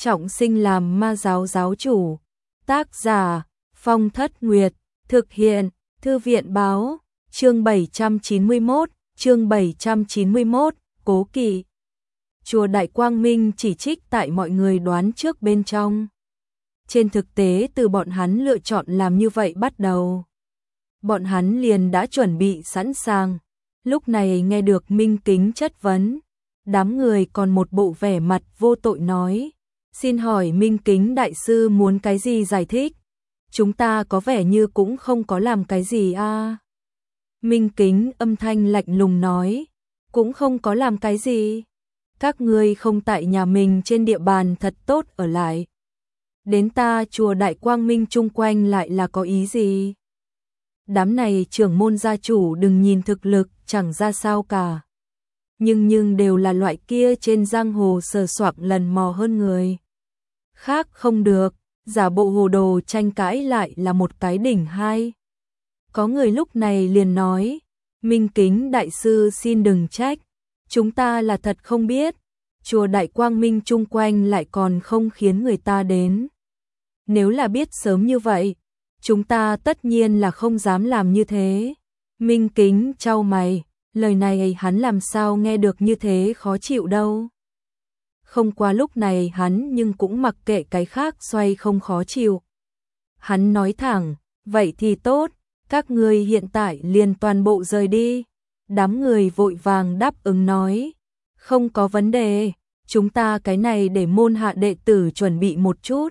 trọng sinh làm ma giáo giáo chủ. Tác giả Phong Thất Nguyệt, thực hiện Thư viện báo, chương 791, Cố Kỵ. Chùa Đại Quang Minh chỉ trích tại mọi người đoán trước bên trong. Trên thực tế từ bọn hắn lựa chọn làm như vậy bắt đầu, bọn hắn liền đã chuẩn bị sẵn sàng. Lúc này nghe được Minh Kính chất vấn, đám người còn một bộ vẻ mặt vô tội nói: xin hỏi Minh Kính đại sư muốn cái gì giải thích? Chúng ta có vẻ như cũng không có làm cái gì a. Minh Kính âm thanh lạnh lùng nói: cũng không có làm cái gì. Các ngươi không tại nhà mình trên địa bàn thật tốt ở lại, đến ta chùa Đại Quang Minh chung quanh lại là có ý gì? Đám này trưởng môn gia chủ đừng nhìn thực lực chẳng ra sao cả, nhưng đều là loại kia trên giang hồ sờ soạng lần mò hơn người khác không được, giả bộ hồ đồ tranh cãi lại là một cái đỉnh hai. Có người lúc này liền nói: Minh Kính đại sư xin đừng trách, chúng ta là thật không biết, chùa Đại Quang Minh chung quanh lại còn không khiến người ta đến. Nếu là biết sớm như vậy, chúng ta tất nhiên là không dám làm như thế. Minh Kính chau mày, lời này hắn làm sao nghe được như thế khó chịu đâu. Không qua lúc này hắn nhưng cũng mặc kệ cái khác xoay không khó chịu. Hắn nói thẳng: vậy thì tốt, các ngươi hiện tại liền toàn bộ rời đi. Đám người vội vàng đáp ứng nói: không có vấn đề, chúng ta cái này để môn hạ đệ tử chuẩn bị một chút.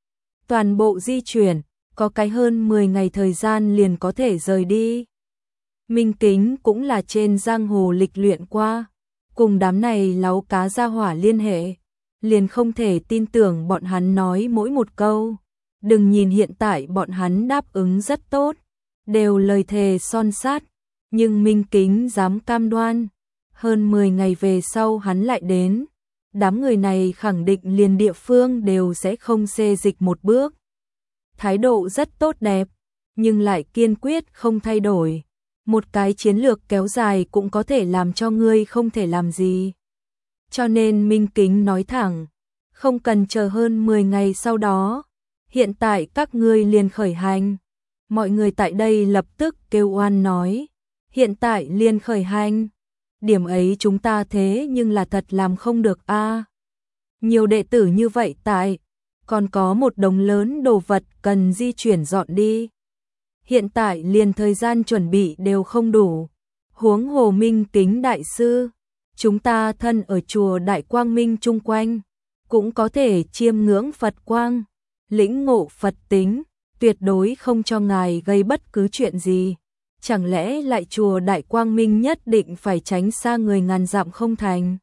Toàn bộ di chuyển, có cái hơn 10 ngày thời gian liền có thể rời đi. Minh Kính cũng là trên giang hồ lịch luyện qua, cùng đám này láu cá gia hỏa liên hệ, liền không thể tin tưởng bọn hắn nói mỗi một câu. Đừng nhìn hiện tại bọn hắn đáp ứng rất tốt, đều lời thề son sắt, nhưng Minh Kính dám cam đoan, hơn 10 ngày về sau hắn lại đến, đám người này khẳng định liền địa phương đều sẽ không xê dịch một bước. Thái độ rất tốt đẹp, nhưng lại kiên quyết không thay đổi. Một cái chiến lược kéo dài cũng có thể làm cho ngươi không thể làm gì. Cho nên Minh Kính nói thẳng: không cần chờ hơn 10 ngày sau đó, hiện tại các ngươi liền khởi hành. Mọi người tại đây lập tức kêu oan nói: hiện tại liền khởi hành? Điểm ấy chúng ta thế nhưng là thật làm không được a. Nhiều đệ tử như vậy tại, còn có một đống lớn đồ vật cần di chuyển dọn đi. Hiện tại liền thời gian chuẩn bị đều không đủ. Huống hồ Minh Kính đại sư, chúng ta thân ở chùa Đại Quang Minh chung quanh, cũng có thể chiêm ngưỡng Phật quang, lĩnh ngộ Phật tính, tuyệt đối không cho ngài gây bất cứ chuyện gì. Chẳng lẽ lại chùa Đại Quang Minh nhất định phải tránh xa người ngàn dặm không thành?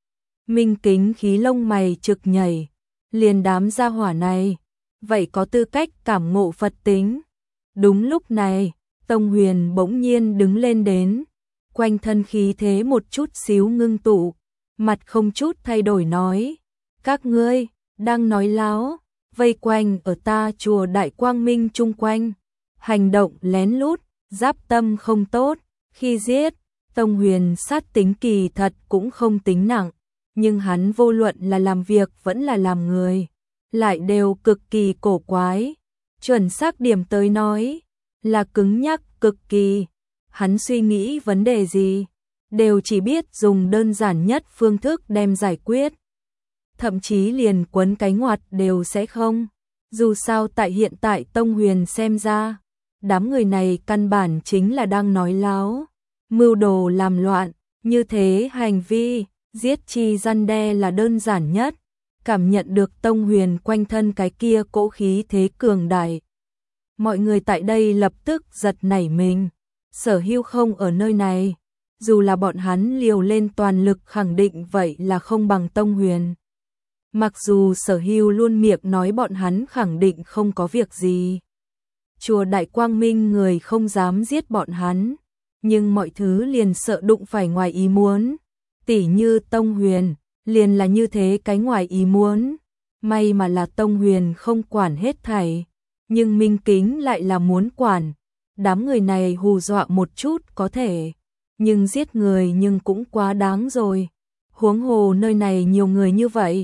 Minh Kính khí lông mày trực nhảy, liền đám gia hỏa này, vậy có tư cách cảm ngộ Phật tính. Đúng lúc này, Tông Huyền bỗng nhiên đứng lên đến, quanh thân khí thế một chút xíu ngưng tụ, mặt không chút thay đổi nói: các ngươi đang nói láo, vây quanh ở ta chùa Đại Quang Minh chung quanh, hành động lén lút, giáp tâm không tốt, khi giết. Tông Huyền sát tính kỳ thật cũng không tính nặng, nhưng hắn vô luận là làm việc vẫn là làm người, lại đều cực kỳ cổ quái. Chuẩn xác điểm tới nói, là cứng nhắc cực kỳ. Hắn suy nghĩ vấn đề gì, đều chỉ biết dùng đơn giản nhất phương thức đem giải quyết. Thậm chí liền quấn cái ngoặt đều sẽ không. Dù sao tại hiện tại Tông Huyền xem ra, đám người này căn bản chính là đang nói láo, mưu đồ làm loạn. Như thế hành vi, giết chi răn đe là đơn giản nhất. Cảm nhận được Tông Huyền quanh thân cái kia cỗ khí thế cường đại, mọi người tại đây lập tức giật nảy mình. Sở Hưu không ở nơi này, dù là bọn hắn liều lên toàn lực khẳng định vậy là không bằng Tông Huyền. Mặc dù Sở Hưu luôn miệng nói bọn hắn khẳng định không có việc gì, chùa Đại Quang Minh người không dám giết bọn hắn, nhưng mọi thứ liền sợ đụng phải ngoài ý muốn. Tỉ như Tông Huyền, liền là như thế cái ngoài ý muốn. May mà là Tông Huyền không quản hết thảy, nhưng Minh Kính lại là muốn quản. Đám người này hù dọa một chút có thể, nhưng giết người nhưng cũng quá đáng rồi. Huống hồ nơi này nhiều người như vậy,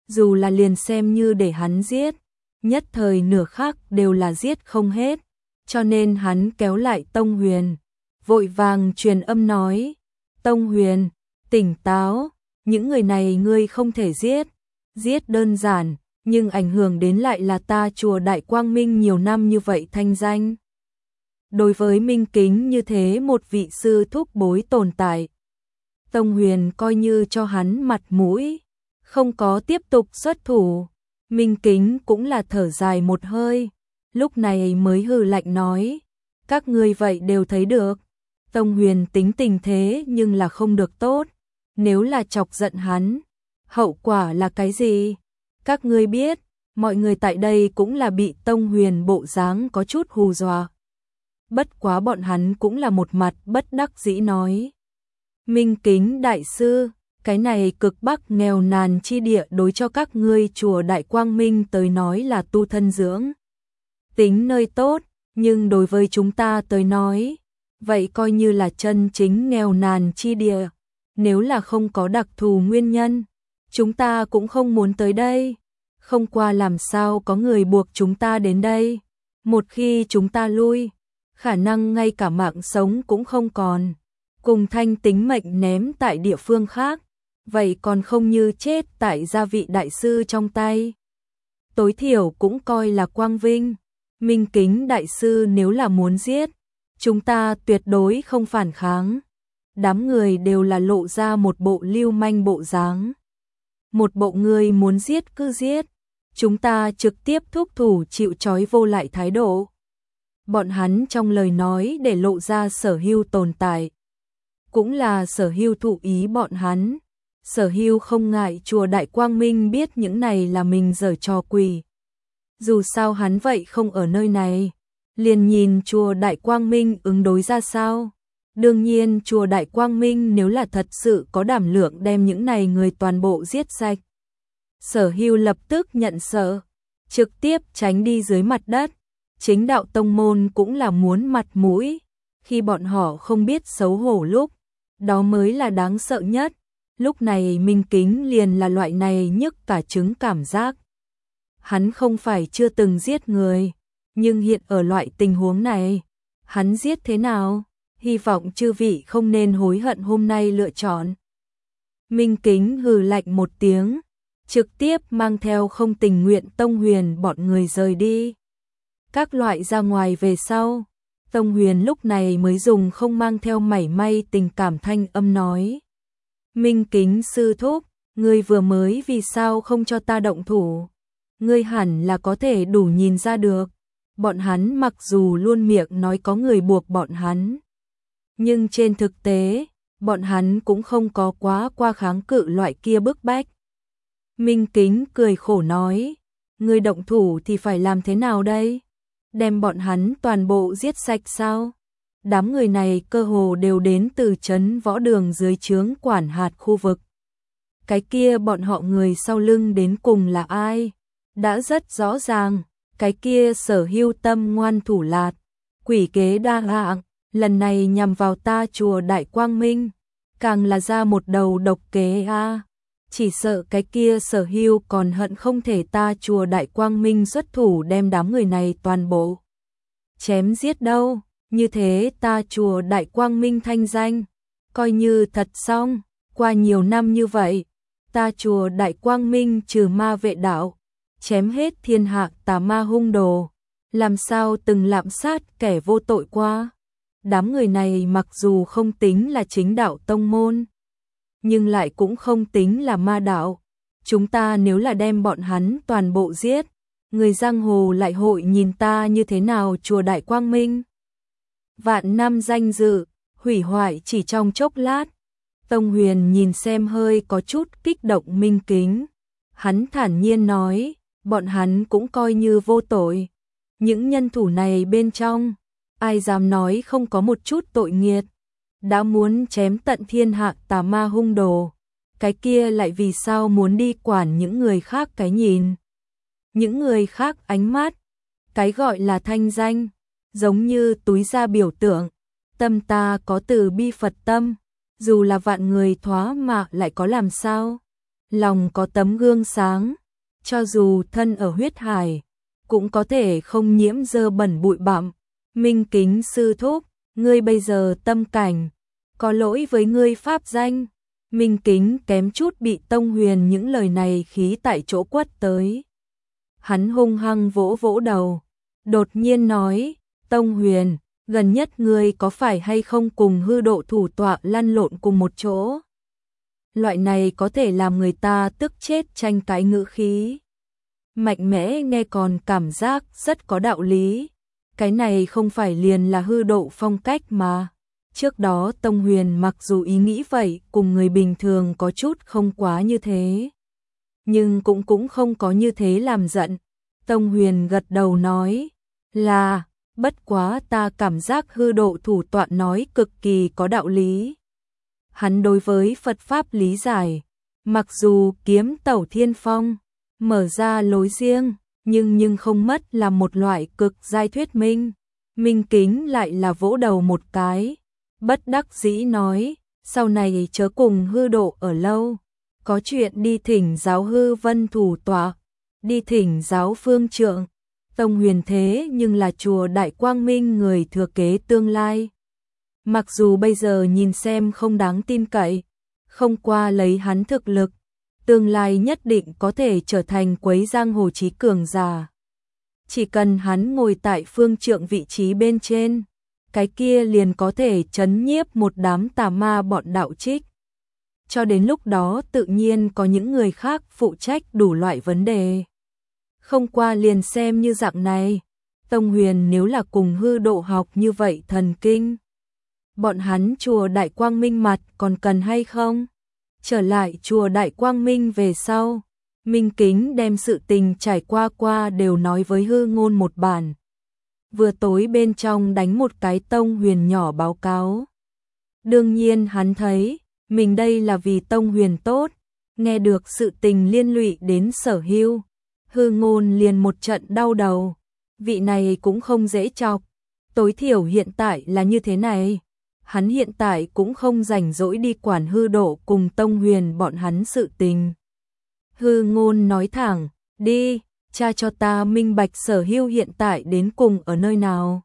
dù là liền xem như để hắn giết, nhất thời nửa khắc đều là giết không hết, cho nên hắn kéo lại Tông Huyền, vội vàng truyền âm nói, Tông Huyền, tỉnh táo, những người này ngươi không thể giết, giết đơn giản, nhưng ảnh hưởng đến lại là ta chùa Đại Quang Minh nhiều năm như vậy thanh danh. Đối với Minh Kính như thế một vị sư thúc bối tồn tại, Tông Huyền coi như cho hắn mặt mũi, không có tiếp tục xuất thủ. Minh Kính cũng là thở dài một hơi, lúc này mới hừ lạnh nói, các ngươi vậy đều thấy được, Tông Huyền tính tình thế nhưng là không được tốt, nếu là chọc giận hắn, hậu quả là cái gì? Các ngươi biết, mọi người tại đây cũng là bị Tông Huyền bộ dáng có chút hù dọa. Bất quá bọn hắn cũng là một mặt bất đắc dĩ nói. Minh Kính đại sư, cái này cực bắc nghèo nàn chi địa đối cho các ngươi chùa Đại Quang Minh tới nói là tu thân dưỡng tính nơi tốt, nhưng đối với chúng ta tới nói, vậy coi như là chân chính nghèo nàn chi địa, nếu là không có đặc thù nguyên nhân, chúng ta cũng không muốn tới đây, không qua làm sao có người buộc chúng ta đến đây, một khi chúng ta lui, khả năng ngay cả mạng sống cũng không còn, cùng thanh tính mệnh ném tại địa phương khác, vậy còn không như chết tại gia vị đại sư trong tay. Tối thiểu cũng coi là quang vinh, Minh Kính đại sư nếu là muốn giết, chúng ta tuyệt đối không phản kháng. Đám người đều là lộ ra một bộ lưu manh bộ dáng. Một bộ người muốn giết cứ giết, chúng ta trực tiếp thúc thủ chịu trói vô lại thái độ. Bọn hắn trong lời nói để lộ ra Sở Hưu tồn tại, cũng là Sở Hưu thụ ý bọn hắn. Sở Hưu không ngại chùa Đại Quang Minh biết những này là mình giở trò quỷ. Dù sao hắn vậy không ở nơi này, liền nhìn chùa Đại Quang Minh ứng đối ra sao. Đương nhiên chùa Đại Quang Minh nếu là thật sự có đảm lượng đem những này người toàn bộ giết sạch. Sở Hưu lập tức nhận sợ, trực tiếp tránh đi dưới mặt đất. Chính đạo tông môn cũng là muốn mặt mũi, khi bọn họ không biết xấu hổ lúc, đó mới là đáng sợ nhất. Lúc này Minh Kính liền là loại này nhức cả trứng cảm giác. Hắn không phải chưa từng giết người, nhưng hiện ở loại tình huống này, hắn giết thế nào? Hy vọng chư vị không nên hối hận hôm nay lựa chọn. Minh Kính hừ lạnh một tiếng, trực tiếp mang theo không tình nguyện Tông Huyền bọn người rời đi. Các loại ra ngoài về sau, Tông Huyền lúc này mới dùng không mang theo mảy may tình cảm thanh âm nói. Minh Kính sư thúc, ngươi vừa mới vì sao không cho ta động thủ? Ngươi hẳn là có thể đủ nhìn ra được. Bọn hắn mặc dù luôn miệng nói có người buộc bọn hắn, nhưng trên thực tế, bọn hắn cũng không có quá qua kháng cự loại kia bức bách. Minh Kính cười khổ nói, ngươi động thủ thì phải làm thế nào đây? Đem bọn hắn toàn bộ giết sạch sao? Đám người này cơ hồ đều đến từ trấn Võ Đường dưới trướng quản hạt khu vực. Cái kia bọn họ người sau lưng đến cùng là ai? Đã rất rõ ràng, cái kia Sở Hưu tâm ngoan thủ lạt, quỷ kế đa dạng, lần này nhằm vào ta chùa Đại Quang Minh, càng là ra một đầu độc kế a. Chỉ sợ cái kia Sở Hưu còn hận không thể ta chùa Đại Quang Minh xuất thủ đem đám người này toàn bộ chém giết đâu, như thế ta chùa Đại Quang Minh thanh danh coi như thật xong. Qua nhiều năm như vậy, ta chùa Đại Quang Minh trừ ma vệ đạo, chém hết thiên hạ tà ma hung đồ, làm sao từng lạm sát kẻ vô tội qua. Đám người này mặc dù không tính là chính đạo tông môn, nhưng lại cũng không tính là ma đạo. Chúng ta nếu là đem bọn hắn toàn bộ giết, người giang hồ lại hội nhìn ta như thế nào chùa Đại Quang Minh? Vạn năm danh dự, hủy hoại chỉ trong chốc lát. Tông Huyền nhìn xem hơi có chút kích động Minh Kính. Hắn thản nhiên nói, bọn hắn cũng coi như vô tội. Những nhân thủ này bên trong, ai dám nói không có một chút tội nghiệt. Đã muốn chém tận thiên hạ tà ma hung đồ, cái kia lại vì sao muốn đi quản những người khác cái nhìn, những người khác ánh mắt, cái gọi là thanh danh, giống như túi ra biểu tượng, tâm ta có từ bi Phật tâm, dù là vạn người thoá mạ lại có làm sao, lòng có tấm gương sáng, cho dù thân ở huyết hải, cũng có thể không nhiễm dơ bẩn bụi bặm. Minh Kính sư thúc, ngươi bây giờ tâm cảnh, có lỗi với ngươi pháp danh. Minh Kính kém chút bị Tông Huyền những lời này khí tại chỗ quất tới. Hắn hung hăng vỗ vỗ đầu, đột nhiên nói, Tông Huyền, gần nhất ngươi có phải hay không cùng hư độ thủ tọa lăn lộn cùng một chỗ? Loại này có thể làm người ta tức chết tranh cãi ngữ khí. Mạnh mẽ nghe còn cảm giác rất có đạo lý. Cái này không phải liền là hư độ phong cách mà. Trước đó Tông Huyền mặc dù ý nghĩ vậy cùng người bình thường có chút không quá như thế, nhưng cũng không có như thế làm giận. Tông Huyền gật đầu nói là, bất quá ta cảm giác hư độ thủ tọa nói cực kỳ có đạo lý. Hắn đối với Phật Pháp lý giải, mặc dù kiếm tẩu thiên phong, mở ra lối riêng, nhưng không mất là một loại cực giai thuyết minh. Minh Kính lại là vỗ đầu một cái, bất đắc dĩ nói, sau này chớ cùng hư độ ở lâu, có chuyện đi thỉnh giáo hư vân thủ tọa, đi thỉnh giáo phương trượng. Tông Huyền thế nhưng là chùa Đại Quang Minh người thừa kế tương lai. Mặc dù bây giờ nhìn xem không đáng tin cậy, không qua lấy hắn thực lực, tương lai nhất định có thể trở thành quấy giang hồ chí cường giả. Chỉ cần hắn ngồi tại phương trượng vị trí bên trên, cái kia liền có thể trấn nhiếp một đám tà ma bọn đạo trích. Cho đến lúc đó tự nhiên có những người khác phụ trách đủ loại vấn đề. Không qua liền xem như dạng này, Tông Huyền nếu là cùng hư độ học như vậy thần kinh, bọn hắn chùa Đại Quang Minh mặt còn cần hay không? Trở lại chùa Đại Quang Minh về sau, Minh Kính đem sự tình trải qua đều nói với Hư Ngôn một bản. Vừa tối bên trong đánh một cái Tông Huyền nhỏ báo cáo. Đương nhiên hắn thấy, mình đây là vì Tông Huyền tốt, nghe được sự tình liên lụy đến Sở Hưu. Hư Ngôn liền một trận đau đầu, vị này cũng không dễ chọc, tối thiểu hiện tại là như thế này. Hắn hiện tại cũng không rảnh rỗi đi quản hư độ cùng Tông Huyền bọn hắn sự tình. Hư Ngôn nói thẳng, đi, tra cho ta minh bạch Sở Hưu hiện tại đến cùng ở nơi nào.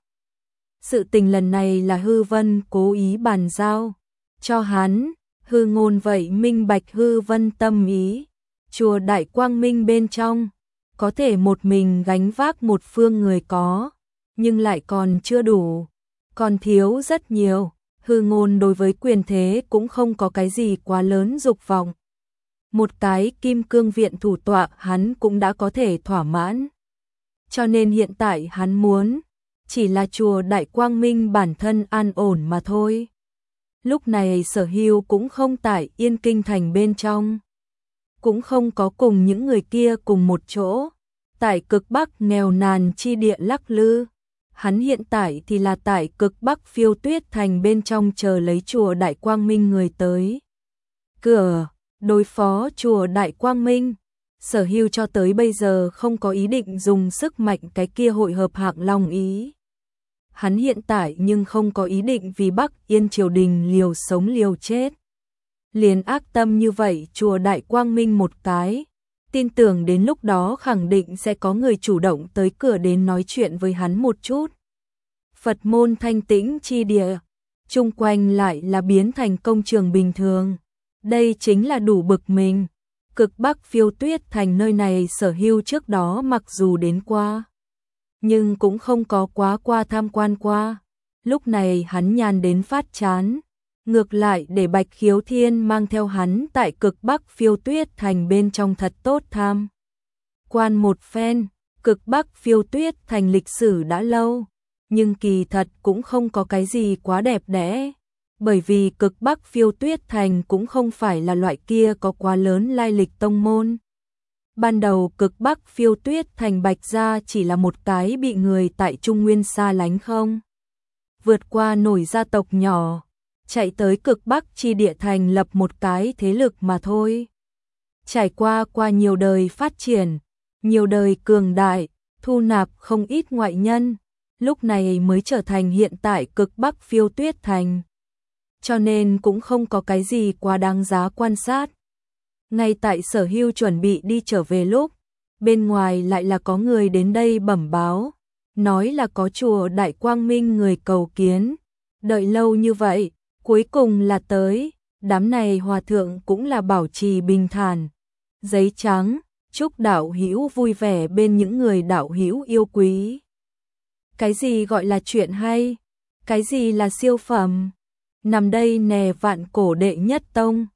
Sự tình lần này là Hư Vân cố ý bàn giao cho hắn. Hư Ngôn vậy minh bạch Hư Vân tâm ý. Chùa Đại Quang Minh bên trong, có thể một mình gánh vác một phương người có, nhưng lại còn chưa đủ, còn thiếu rất nhiều. Hư Ngôn đối với quyền thế cũng không có cái gì quá lớn dục vọng. Một cái Kim Cương Viện thủ tọa hắn cũng đã có thể thỏa mãn. Cho nên hiện tại hắn muốn, chỉ là chùa Đại Quang Minh bản thân an ổn mà thôi. Lúc này Sở Hưu cũng không tại Yên Kinh thành bên trong, cũng không có cùng những người kia cùng một chỗ, tại cực Bắc nghèo nàn chi địa lắc lư. Hắn hiện tại thì là tại cực Bắc Phiêu Tuyết thành bên trong chờ lấy chùa Đại Quang Minh người tới cửa, đối phó chùa Đại Quang Minh. Sở Hưu cho tới bây giờ không có ý định dùng sức mạnh cái kia hội hợp Hạng Long ý. Hắn hiện tại nhưng không có ý định vì Bắc Yên triều đình liều sống liều chết. Liền ác tâm như vậy chùa Đại Quang Minh một cái, tin tưởng đến lúc đó khẳng định sẽ có người chủ động tới cửa đến nói chuyện với hắn một chút. Phật môn thanh tĩnh chi địa, chung quanh lại là biến thành công trường bình thường. Đây chính là đủ bực mình. Cực Bắc Phiêu Tuyết thành nơi này Sở Hưu trước đó mặc dù đến qua, nhưng cũng không có qua tham quan qua. Lúc này hắn nhàn đến phát chán, ngược lại để Bạch Khiếu Thiên mang theo hắn tại cực Bắc Phiêu Tuyết thành bên trong thật tốt tham quan một phen. Cực Bắc Phiêu Tuyết thành lịch sử đã lâu, nhưng kỳ thật cũng không có cái gì quá đẹp đẽ, bởi vì cực Bắc Phiêu Tuyết thành cũng không phải là loại kia có quá lớn lai lịch tông môn. Ban đầu cực Bắc Phiêu Tuyết thành Bạch gia chỉ là một cái bị người tại Trung Nguyên xa lánh không vượt qua nổi gia tộc nhỏ, chạy tới cực Bắc chi địa thành lập một cái thế lực mà thôi. Trải qua nhiều đời phát triển, nhiều đời cường đại, thu nạp không ít ngoại nhân, lúc này mới trở thành hiện tại cực Bắc Phiêu Tuyết thành. Cho nên cũng không có cái gì quá đáng giá quan sát. Ngay tại Sở Hưu chuẩn bị đi trở về lúc, bên ngoài lại là có người đến đây bẩm báo, nói là có chùa Đại Quang Minh người cầu kiến, đợi lâu như vậy, cuối cùng là tới, đám này hòa thượng cũng là bảo trì bình thản, giấy trắng, chúc đạo hữu vui vẻ bên những người đạo hữu yêu quý. Cái gì gọi là chuyện hay? Cái gì là siêu phẩm? Nằm đây nè Vạn Cổ đệ nhất tông,